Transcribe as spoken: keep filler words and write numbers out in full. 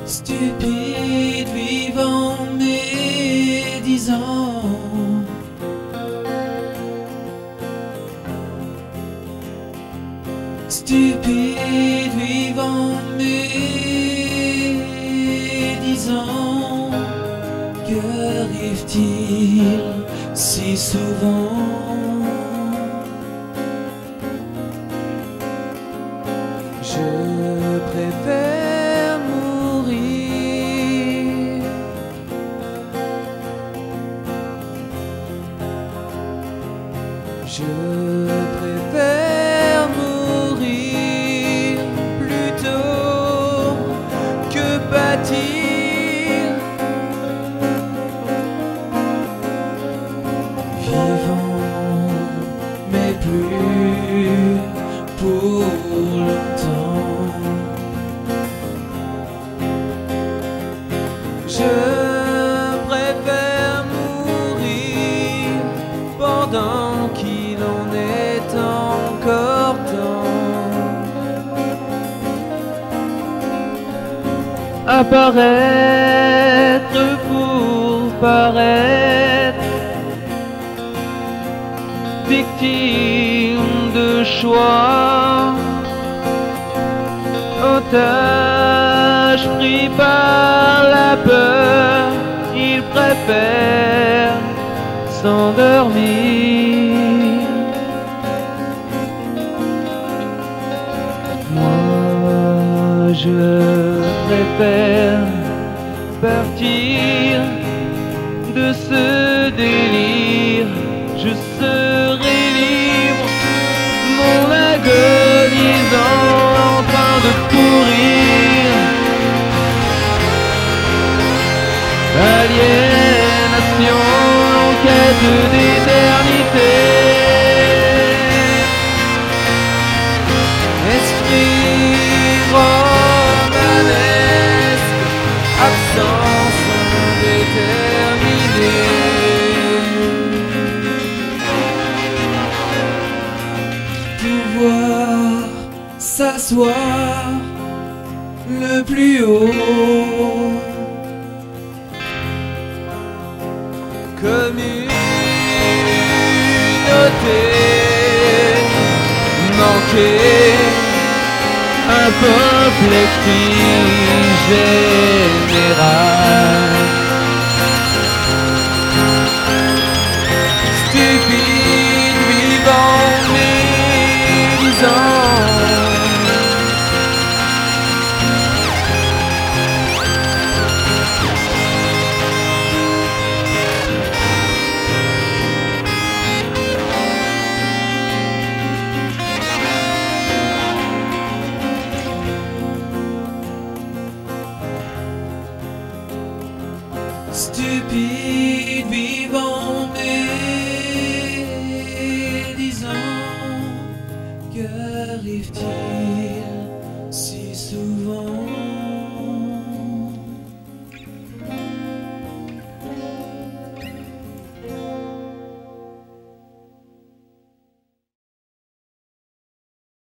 Stupide vivant médisant, stupide vivant médisant, que arrive-t-il si souvent? Je préfère mourir. Je préfère mourir plutôt que pâtir. Vivant, mais plus pour longtemps. Je préfère mourir pendant qu'il en est encore temps. Apparaître pour paraître, victime de choix, otage pris par la peur, il préfère s'endormir. Moi je préfère partir de ce délire. Je serai libre, mon agonisant en train de courir. Aliénation en quête d'éternité. Esprit romanesque, absence indéterminée. Pouvoir s'asseoir le plus haut, communauté manquée, un peuple esprit général. Stupide vivant médisant, stupide vivant médisant, qu'arrive-t-il?